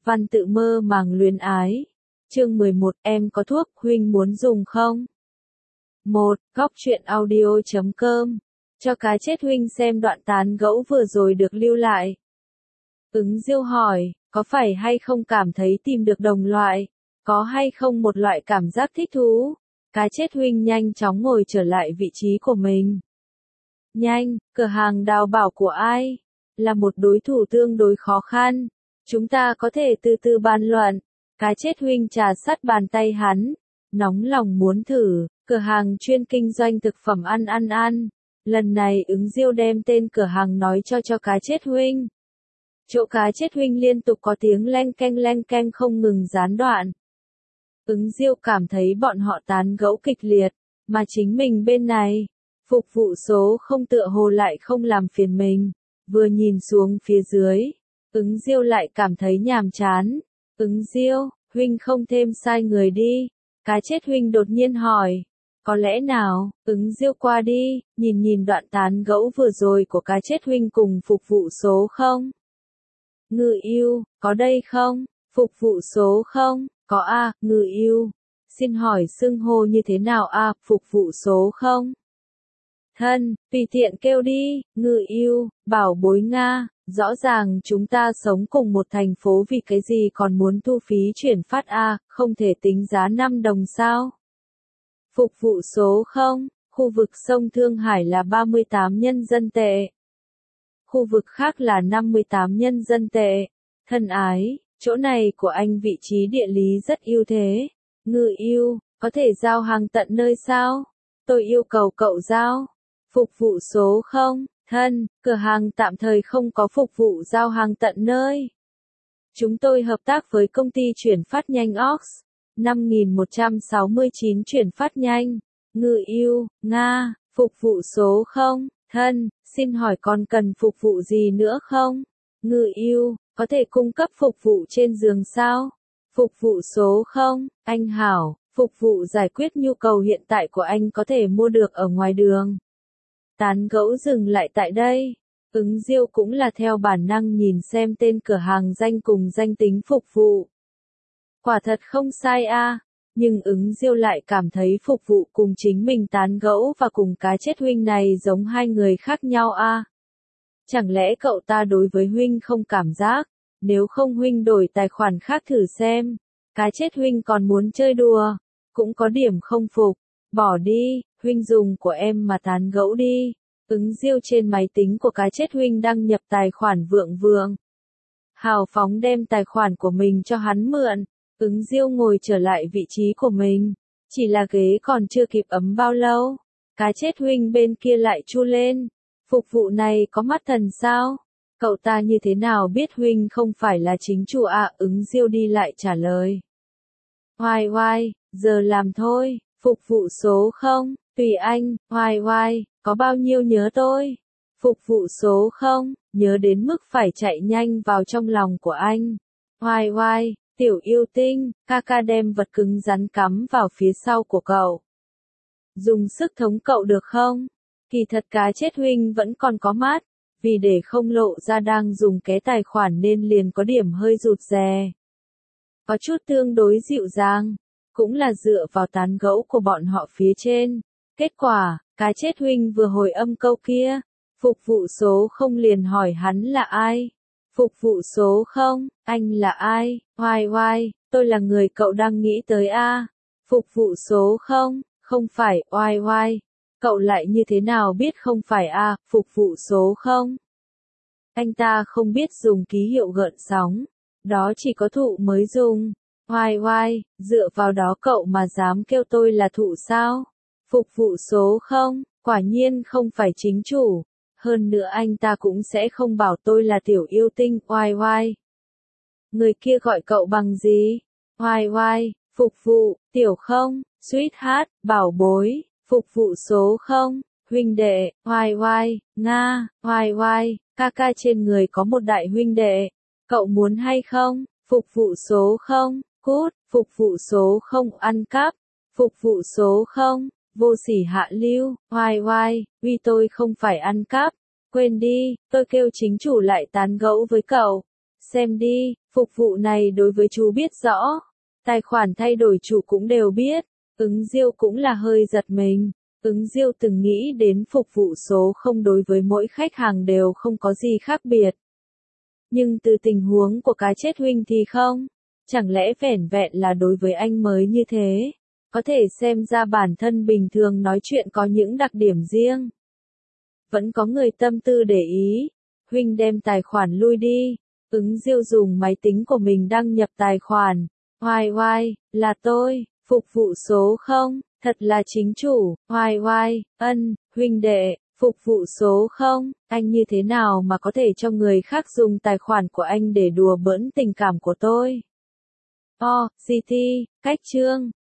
Văn tự mơ màng luyến ái. Chương 11, em có thuốc huynh muốn dùng không? 1. Góc truyện audio.com. Cho cái chết huynh xem đoạn tán gẫu vừa rồi được lưu lại. Ứng Diêu hỏi, có phải hay không cảm thấy tìm được đồng loại? Có hay không một loại cảm giác thích thú? Cái chết huynh nhanh chóng ngồi trở lại vị trí của mình. Nhanh, cửa hàng đào bảo của ai? Là một đối thủ tương đối khó khăn. Chúng ta có thể từ từ bàn luận. Cái chết huynh trà sát bàn tay hắn. Nóng lòng muốn thử, cửa hàng chuyên kinh doanh thực phẩm ăn. Lần này Ứng Diêu đem tên cửa hàng nói cho cái chết huynh. Chỗ cái chết huynh liên tục có tiếng leng keng không ngừng gián đoạn. Ứng Diêu cảm thấy bọn họ tán gẫu kịch liệt, mà chính mình bên này, phục vụ số không tựa hồ lại không làm phiền mình. Vừa nhìn xuống phía dưới, Ứng Diêu lại cảm thấy nhàm chán. Ứng Diêu, huynh không thêm sai người đi. Cái chết huynh đột nhiên hỏi. Có lẽ nào, Ứng Diêu qua đi, nhìn đoạn tán gẫu vừa rồi của cái chết huynh cùng phục vụ số không? Ngự yêu, có đây không? Phục vụ số không? Có a, Ngự yêu. Xin hỏi xưng hô như thế nào a, phục vụ số không? Thân, tùy tiện kêu đi, Ngự yêu, bảo bối Nga, rõ ràng chúng ta sống cùng một thành phố vì cái gì còn muốn thu phí chuyển phát a, không thể tính giá 5 đồng sao? Phục vụ số không, khu vực sông Thương Hải là 38 nhân dân tệ. Khu vực khác là 58 nhân dân tệ. Thân ái, chỗ này của anh vị trí địa lý rất ưu thế. Ngự yêu, có thể giao hàng tận nơi sao? Tôi yêu cầu cậu giao. Phục vụ số không, thân, cửa hàng tạm thời không có phục vụ giao hàng tận nơi. Chúng tôi hợp tác với công ty chuyển phát nhanh Ox. 5169 chuyển phát nhanh. Ngự yêu, Nga, phục vụ số không, thân, xin hỏi còn cần phục vụ gì nữa không? Ngự yêu, có thể cung cấp phục vụ trên giường sao? Phục vụ số không, anh hảo, phục vụ giải quyết nhu cầu hiện tại của anh có thể mua được ở ngoài đường. Tán gẫu dừng lại tại đây. Ứng Diêu cũng là theo bản năng nhìn xem tên cửa hàng danh cùng danh tính phục vụ. Quả thật không sai a, nhưng Ứng Diêu lại cảm thấy phục vụ cùng chính mình tán gẫu và cùng cái chết huynh này giống hai người khác nhau a. Chẳng lẽ cậu ta đối với huynh không cảm giác, nếu không huynh đổi tài khoản khác thử xem. Cái chết huynh còn muốn chơi đùa, cũng có điểm không phục, bỏ đi, huynh dùng của em mà tán gẫu đi. Ứng Diêu trên máy tính của cái chết huynh đăng nhập tài khoản vượng. Hào phóng đem tài khoản của mình cho hắn mượn. Ứng Diêu ngồi trở lại vị trí của mình, chỉ là ghế còn chưa kịp ấm bao lâu, cái chết huynh bên kia lại chu lên, phục vụ này có mắt thần sao? Cậu ta như thế nào biết huynh không phải là chính chủ à? Ứng Diêu đi lại trả lời. Oai, giờ làm thôi, phục vụ số không, tùy anh, oai, có bao nhiêu nhớ tôi? Phục vụ số không, nhớ đến mức phải chạy nhanh vào trong lòng của anh. Oai. Tiểu yêu tinh, ca đem vật cứng rắn cắm vào phía sau của cậu. Dùng sức thống cậu được không? Kỳ thật cái chết huynh vẫn còn có mắt, vì để không lộ ra đang dùng cái tài khoản nên liền có điểm hơi rụt rè. Có chút tương đối dịu dàng, cũng là dựa vào tán gẫu của bọn họ phía trên. Kết quả, cái chết huynh vừa hồi âm câu kia, phục vụ số không liền hỏi hắn là ai. Phục vụ số không, anh là ai? Oai, tôi là người cậu đang nghĩ tới a. Phục vụ số không phải, oai. Cậu lại như thế nào biết không phải a, phục vụ số không? Anh ta không biết dùng ký hiệu gợn sóng, đó chỉ có thụ mới dùng. Oai, dựa vào đó cậu mà dám kêu tôi là thụ sao? Phục vụ số không, quả nhiên không phải chính chủ. Hơn nữa anh ta cũng sẽ không bảo tôi là tiểu yêu tinh, oai. Người kia gọi cậu bằng gì? Oai, phục vụ, tiểu không, sweetheart, bảo bối, phục vụ số không, huynh đệ, oai, Nga, oai, ca trên người có một đại huynh đệ, cậu muốn hay không? Phục vụ số không, cút, phục vụ số không, ăn cắp, phục vụ số không, vô sỉ hạ lưu, oai, vì tôi không phải ăn cắp, quên đi, tôi kêu chính chủ lại tán gẫu với cậu. Xem đi, phục vụ này đối với chú biết rõ. Tài khoản thay đổi chủ cũng đều biết. Ứng Diêu cũng là hơi giật mình. Ứng Diêu từng nghĩ đến phục vụ số không đối với mỗi khách hàng đều không có gì khác biệt. Nhưng từ tình huống của cái chết huynh thì không. Chẳng lẽ vẻn vẹn là đối với anh mới như thế? Có thể xem ra bản thân bình thường nói chuyện có những đặc điểm riêng. Vẫn có người tâm tư để ý. Huynh đem tài khoản lui đi. Ứng Diêu dùng máy tính của mình đăng nhập tài khoản. Oai oai, là tôi, phục vụ số không, thật là chính chủ. Oai oai, huynh đệ, phục vụ số không, anh như thế nào mà có thể cho người khác dùng tài khoản của anh để đùa bỡn tình cảm của tôi? GT, cách chương.